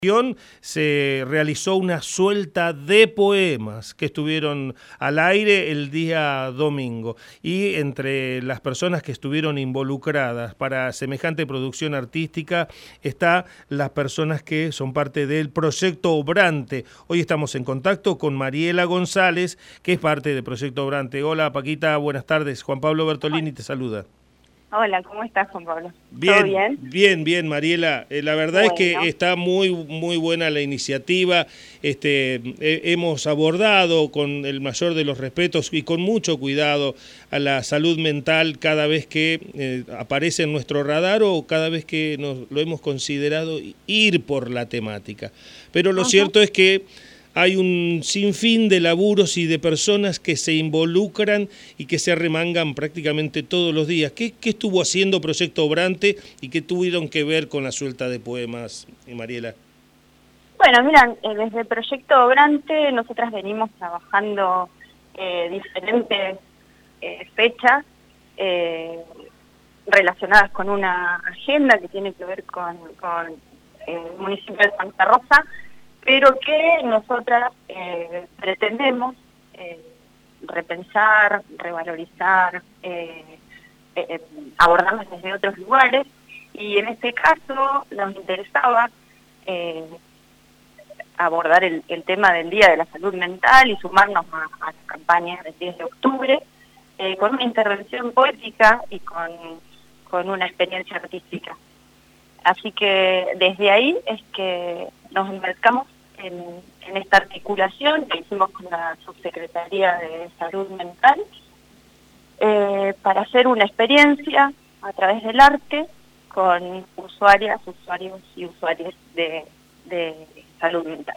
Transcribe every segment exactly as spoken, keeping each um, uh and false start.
Se realizó una suelta de poemas que estuvieron al aire el día domingo, y entre las personas que estuvieron involucradas para semejante producción artística está las personas que son parte del Proyecto Obrante. Hoy estamos en contacto con Mariela González, que es parte del Proyecto Obrante. Hola Paquita, buenas tardes. Juan Pablo Bertolini te saluda. Hola, ¿cómo estás, Juan Pablo? Bien, ¿Todo bien? Bien, bien, Mariela. Eh, la verdad Bueno. es que está muy, muy buena la iniciativa. Este, eh, hemos abordado con el mayor de los respetos y con mucho cuidado a la salud mental cada vez que eh, aparece en nuestro radar o cada vez que nos lo hemos considerado ir por la temática. Pero lo uh-huh. cierto es que hay un sinfín de laburos y de personas que se involucran y que se arremangan prácticamente todos los días. ¿Qué, qué estuvo haciendo Proyecto Obrante y qué tuvieron que ver con la suelta de poemas, Mariela? Bueno, mira, desde Proyecto Obrante nosotras venimos trabajando eh, diferentes eh, fechas eh, relacionadas con una agenda que tiene que ver con, con el municipio de Santa Rosa, pero que nosotras eh, pretendemos eh, repensar, revalorizar, eh, eh, abordarlas desde otros lugares, y en este caso nos interesaba eh, abordar el, el tema del Día de la Salud Mental y sumarnos a, a la campaña del diez de octubre eh, con una intervención poética y con, con una experiencia artística. Así que desde ahí es que nos embarcamos en, en esta articulación que hicimos con la Subsecretaría de Salud Mental eh, para hacer una experiencia a través del arte con usuarias, usuarios y usuarias de, de salud mental.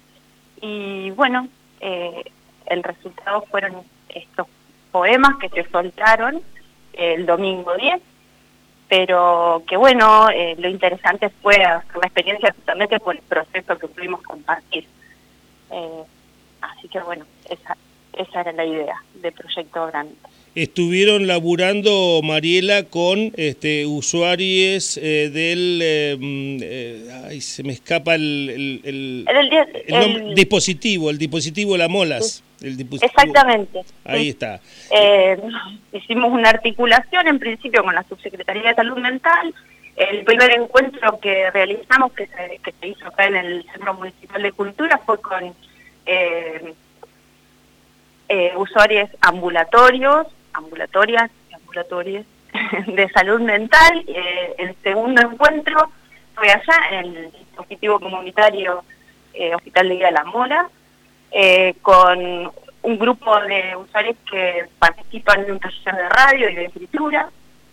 Y bueno, eh, el resultado fueron estos poemas que se soltaron el domingo diez, pero que bueno, eh, lo interesante fue hacer la experiencia justamente por el proceso que pudimos compartir. Eh, así que bueno, esa, esa era la idea de Proyecto Obrante. Estuvieron laburando, Mariela, con este, usuarios eh, del... Eh, eh, ay, se me escapa el, el, el, el, el, el, nombre, el dispositivo, el dispositivo La Molas. El dispositivo. Exactamente. Ahí sí. está. Eh, hicimos una articulación en principio con la Subsecretaría de Salud Mental. El primer encuentro que realizamos, que se, que se hizo acá en el Centro Municipal de Cultura, fue con eh, eh, usuarios ambulatorios, ambulatorias y ambulatorias de salud mental. Eh, el segundo encuentro fue allá en el dispositivo comunitario eh, Hospital de Guía de la Mola, eh, con un grupo de usuarios que participan de un taller de radio y de escritura.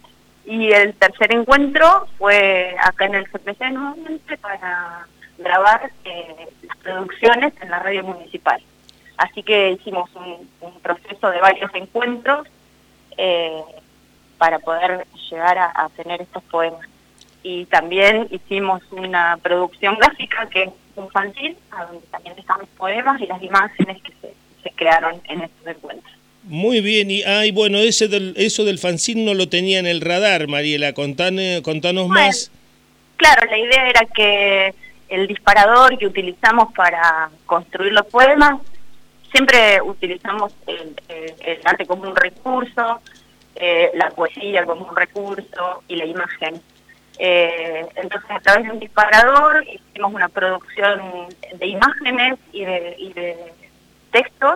Y el tercer encuentro fue acá en el C P C nuevamente para grabar eh, las producciones en la radio municipal. Así que hicimos un, un proceso de varios encuentros Eh, para poder llegar a, a tener estos poemas. Y también hicimos una producción gráfica que es un fanzine, a donde también están los poemas y las imágenes que se, se crearon en estos encuentros. Muy bien, y ay, bueno, ese del, eso del fanzine no lo tenía en el radar, Mariela, Contane, contanos bueno, más. Claro, la idea era que el disparador que utilizamos para construir los poemas, siempre utilizamos el, el, el arte como un recurso, eh, la poesía como un recurso y la imagen. Eh, entonces, a través de un disparador hicimos una producción de imágenes y de, y de textos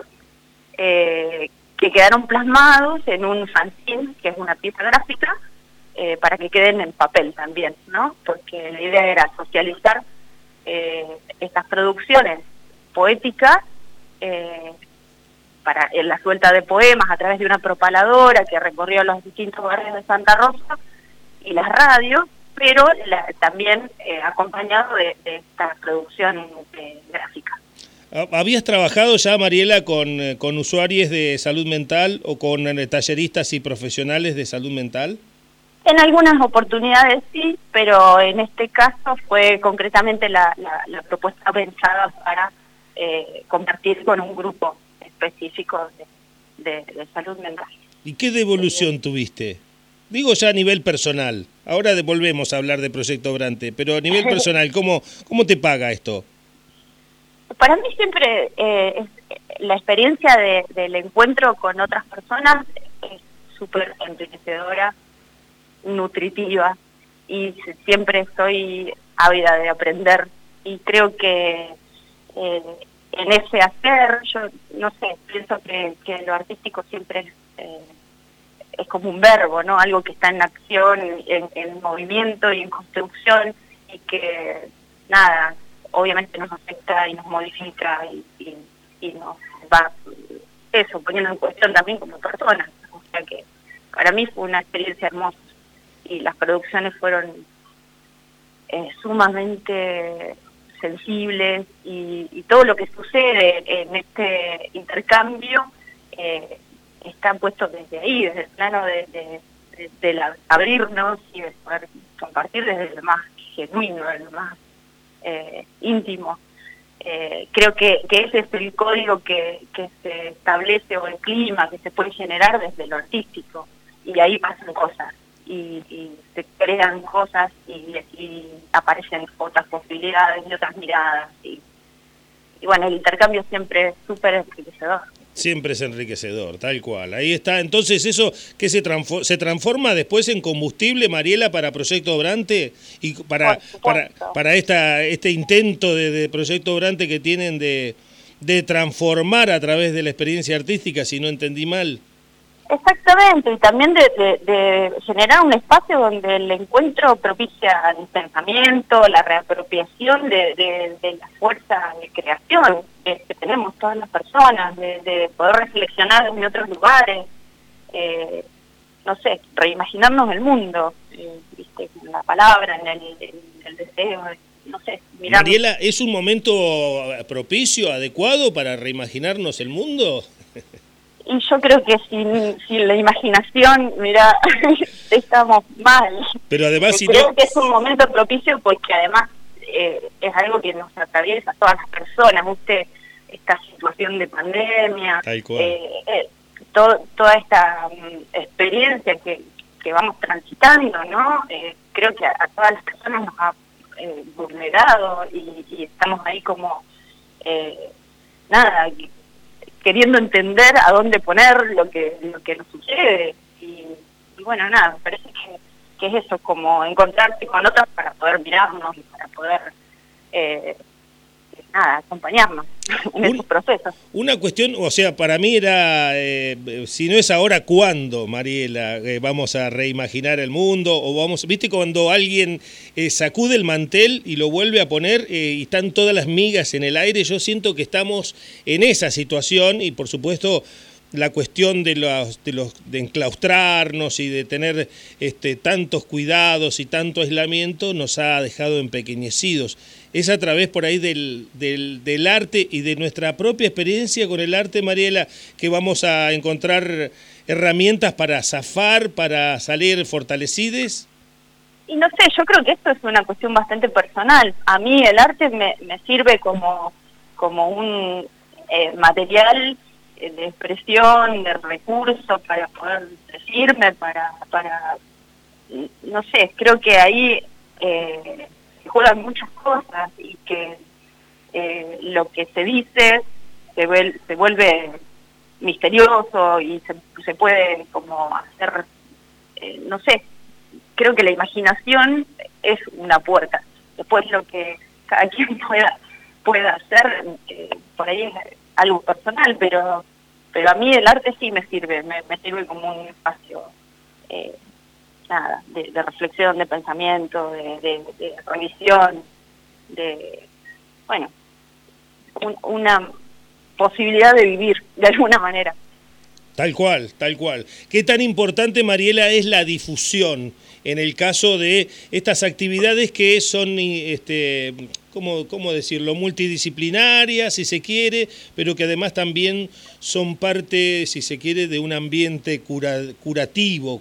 eh, que quedaron plasmados en un fanzine, que es una pieza gráfica, eh, para que queden en papel también, ¿no? Porque la idea era socializar eh, estas producciones poéticas Eh, para en la suelta de poemas a través de una propaladora que recorrió los distintos barrios de Santa Rosa y las radios, pero la, también eh, acompañado de, de esta producción eh, gráfica. ¿Habías trabajado ya, Mariela, con, con usuarios de salud mental o con talleristas y profesionales de salud mental? En algunas oportunidades sí, pero en este caso fue concretamente la, la, la propuesta pensada para Eh, compartir con un grupo específico de, de, de salud mental. ¿Y qué devolución eh, tuviste? Digo ya a nivel personal. Ahora volvemos a hablar de Proyecto Brante, pero a nivel personal, ¿cómo, cómo te paga esto? Para mí siempre eh, es, la experiencia de, del encuentro con otras personas es súper enriquecedora, nutritiva, y siempre estoy ávida de aprender, y creo que eh, en ese hacer, yo no sé, pienso que, que lo artístico siempre es, eh, es como un verbo, ¿no? Algo que está en acción, en, en movimiento y en construcción, y que nada, obviamente nos afecta y nos modifica y, y, y nos va, eso, poniendo en cuestión también como personas. O sea que para mí fue una experiencia hermosa y las producciones fueron eh, sumamente sensibles y, y todo lo que sucede en este intercambio eh, está puesto desde ahí, desde el plano de, de, de, de la, abrirnos y de poder compartir desde lo más genuino, de lo más eh, íntimo. Eh, creo que, que ese es el código que, que se establece, o el clima que se puede generar desde lo artístico, y ahí pasan cosas y, y se crean cosas y, y aparecen otras posibilidades y otras miradas y, y bueno, el intercambio siempre es súper enriquecedor. Siempre es enriquecedor, tal cual. Ahí está. Entonces, ¿eso que se, transfor- se transforma después en combustible, Mariela, para Proyecto Brante? Y para para para esta este intento de, de Proyecto Brante que tienen de, de transformar a través de la experiencia artística, si no entendí mal. Exactamente, y también de, de, de generar un espacio donde el encuentro propicia el pensamiento, la reapropiación de, de, de la fuerza de creación que, que tenemos todas las personas, de, de poder reflexionar en otros lugares, eh, no sé, reimaginarnos el mundo, eh, viste, con la palabra, en el, en el deseo, no sé. Mirar. Mariela, ¿es un momento propicio, adecuado para reimaginarnos el mundo? Y yo creo que sin, sin la imaginación, mira, estamos mal. Pero además, si creo no... que es un momento propicio porque además eh, es algo que nos atraviesa a todas las personas, usted, esta situación de pandemia, Tal cual. Eh, eh, todo, toda esta um, experiencia que, que vamos transitando, ¿no? Eh, creo que a, a todas las personas nos ha eh, vulnerado y, y estamos ahí como, eh, nada, queriendo entender a dónde poner lo que lo que nos sucede y, y bueno, nada, me parece que, que es eso, como encontrarse con otras para poder mirarnos y para poder eh, nada, acompañarnos en Un, esos procesos. Una cuestión, o sea, para mí era, eh, si no es ahora, ¿cuándo, Mariela? Eh, vamos a reimaginar el mundo, o vamos, ¿viste cuando alguien eh, sacude el mantel y lo vuelve a poner eh, y están todas las migas en el aire? Yo siento que estamos en esa situación y, por supuesto, la cuestión de los de los de enclaustrarnos y de tener este tantos cuidados y tanto aislamiento nos ha dejado empequeñecidos. Es a través por ahí del, del, del arte y de nuestra propia experiencia con el arte, Mariela, que vamos a encontrar herramientas para zafar, para salir fortalecidos. Y no sé, yo creo que esto es una cuestión bastante personal. A mí el arte me, me sirve como, como un eh, material de expresión, de recurso para poder decirme, para, para no sé, creo que ahí eh, se juegan muchas cosas y que eh, lo que se dice se, vuel, se vuelve misterioso y se, se puede como hacer, eh, no sé, creo que la imaginación es una puerta, después lo que cada quien pueda, pueda hacer, eh, por ahí es algo personal, pero pero a mí el arte sí me sirve, me, me sirve como un espacio eh, nada, de, de reflexión, de pensamiento, de, de, de revisión, de, bueno, un, una posibilidad de vivir de alguna manera. Tal cual, tal cual. ¿Qué tan importante, Mariela, es la difusión en el caso de estas actividades que son, este, ¿cómo, cómo decirlo?, multidisciplinarias, si se quiere, pero que además también son parte, si se quiere, de un ambiente cura, curativo?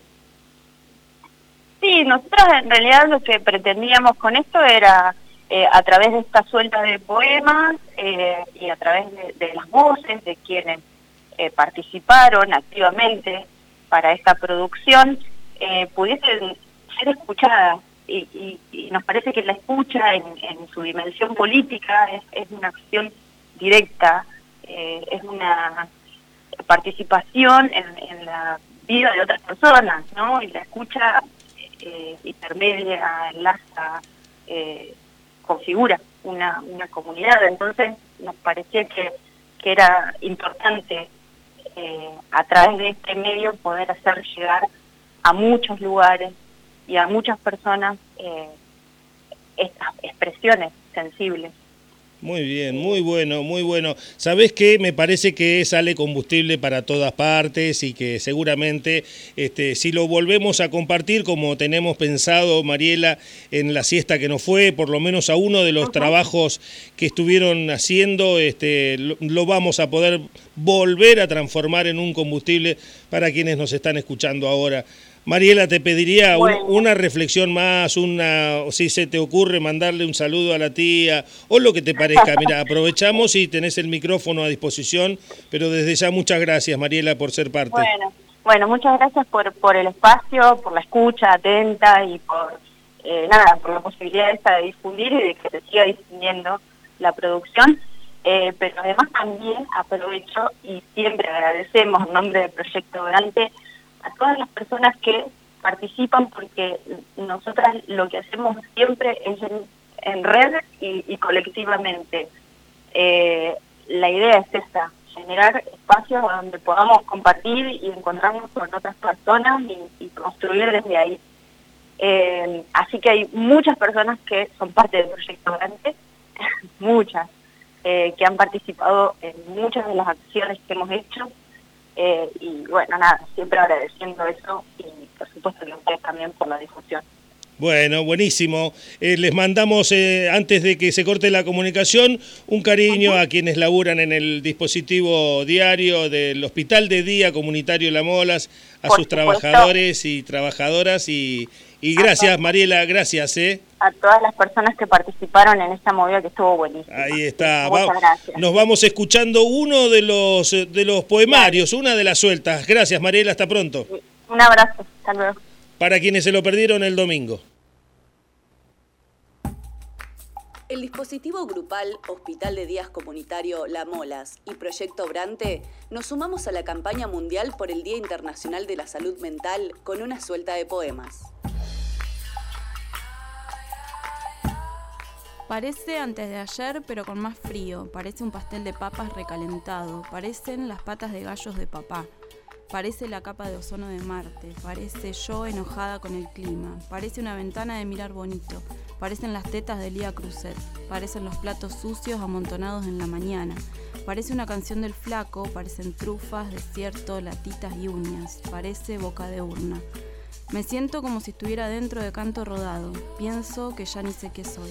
Sí, nosotros en realidad lo que pretendíamos con esto era, eh, a través de esta suelta de poemas eh, y a través de, de las voces de quienes Eh, participaron activamente para esta producción, eh, pudiesen ser escuchadas. Y, y, y nos parece que la escucha en, en su dimensión política es, es una acción directa, eh, es una participación en, en la vida de otras personas, ¿no? Y la escucha eh, intermedia, enlaza, eh, configura una, una comunidad. Entonces nos parecía que, que era importante eh, a través de este medio poder hacer llegar a muchos lugares y a muchas personas eh, estas expresiones sensibles. Muy bien, muy bueno, muy bueno. ¿Sabés qué? Me parece que sale combustible para todas partes y que seguramente este, si lo volvemos a compartir como tenemos pensado, Mariela, en la siesta que nos fue, por lo menos a uno de los uh-huh. trabajos que estuvieron haciendo, este, lo, lo vamos a poder volver a transformar en un combustible para quienes nos están escuchando ahora. Mariela, te pediría bueno. un, una reflexión más, una, si se te ocurre mandarle un saludo a la tía o lo que te parezca. Mira, aprovechamos y tenés el micrófono a disposición, pero desde ya muchas gracias, Mariela, por ser parte. Bueno, bueno, muchas gracias por, por el espacio, por la escucha atenta y por eh, nada, por la posibilidad esta de difundir y de que se siga difundiendo la producción. Eh, pero además también aprovecho y siempre agradecemos en nombre del Proyecto Brante a todas las personas que participan, porque nosotras lo que hacemos siempre es en, en red y, y colectivamente. Eh, la idea es esta, generar espacios donde podamos compartir y encontrarnos con otras personas y, y construir desde ahí. Eh, así que hay muchas personas que son parte del Proyecto Brante, muchas, eh, que han participado en muchas de las acciones que hemos hecho. Eh, y bueno, nada, siempre agradeciendo eso y por supuesto que ustedes también por la difusión. Bueno, buenísimo. Eh, les mandamos, eh, antes de que se corte la comunicación, un cariño uh-huh. a quienes laburan en el dispositivo diario del Hospital de Día Comunitario La Molas, a por sus supuesto. trabajadores y trabajadoras y, y gracias, Mariela, gracias. ¿eh? A todas las personas que participaron en esta movida que estuvo buenísima. Ahí está. Muchas Va, gracias. Nos vamos escuchando uno de los de los poemarios, claro. una de las sueltas. Gracias, Mariela, hasta pronto. Un abrazo, hasta luego. Para quienes se lo perdieron el domingo. El dispositivo grupal Hospital de Días Comunitario La Molas y Proyecto Brante nos sumamos a la campaña mundial por el Día Internacional de la Salud Mental con una suelta de poemas. Parece antes de ayer, pero con más frío. Parece un pastel de papas recalentado. Parecen las patas de gallos de papá. Parece la capa de ozono de Marte. Parece yo enojada con el clima. Parece una ventana de mirar bonito. Parecen las tetas de Lía Cruzet. Parecen los platos sucios amontonados en la mañana. Parece una canción del flaco. Parecen trufas, desierto, latitas y uñas. Parece boca de urna. Me siento como si estuviera dentro de canto rodado. Pienso que ya ni sé qué soy.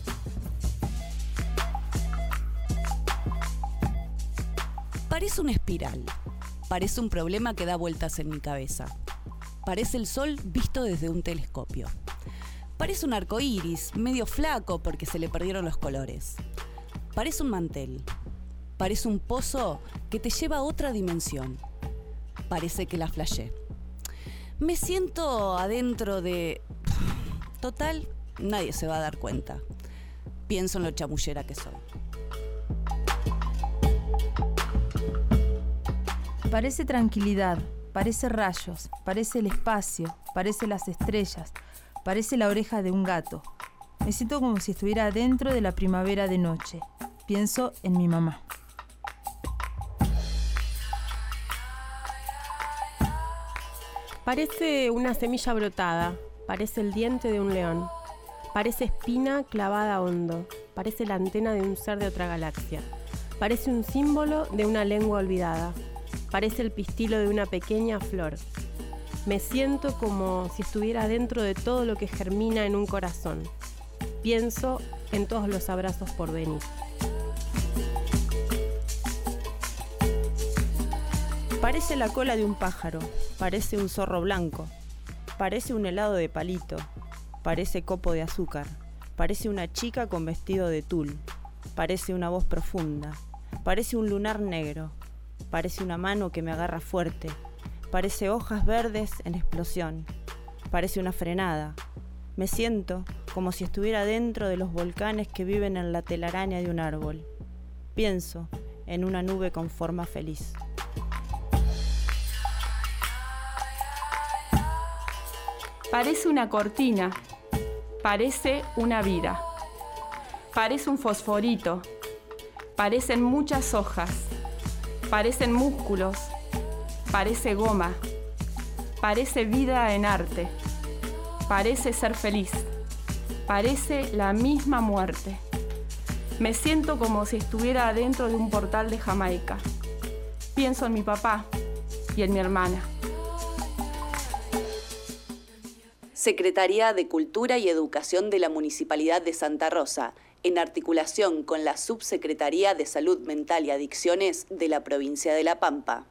Parece una espiral. Parece un problema que da vueltas en mi cabeza. Parece el sol visto desde un telescopio. Parece un arco iris, medio flaco porque se le perdieron los colores. Parece un mantel. Parece un pozo que te lleva a otra dimensión. Parece que la flashé. Me siento adentro de... Total, nadie se va a dar cuenta. Pienso en lo chamullera que soy. Parece tranquilidad, parece rayos, parece el espacio, parece las estrellas, parece la oreja de un gato. Me siento como si estuviera dentro de la primavera de noche. Pienso en mi mamá. Parece una semilla brotada, parece el diente de un león, parece espina clavada hondo, parece la antena de un ser de otra galaxia, parece un símbolo de una lengua olvidada. Parece el pistilo de una pequeña flor. Me siento como si estuviera dentro de todo lo que germina en un corazón. Pienso en todos los abrazos por venir. Parece la cola de un pájaro, parece un zorro blanco, parece un helado de palito, parece copo de azúcar, parece una chica con vestido de tul, parece una voz profunda, parece un lunar negro. Parece una mano que me agarra fuerte. Parece hojas verdes en explosión. parece una frenada. Me siento como si estuviera dentro de los volcanes que viven en la telaraña de un árbol. Pienso en una nube con forma feliz. Parece una cortina, parece una vida, parece un fosforito, parecen muchas hojas, parecen músculos, parece goma, parece vida en arte, parece ser feliz, parece la misma muerte. Me siento como si estuviera adentro de un portal de Jamaica. Pienso en mi papá y en mi hermana. Secretaría de Cultura y Educación de la Municipalidad de Santa Rosa, en articulación con la Subsecretaría de Salud Mental y Adicciones de la provincia de La Pampa.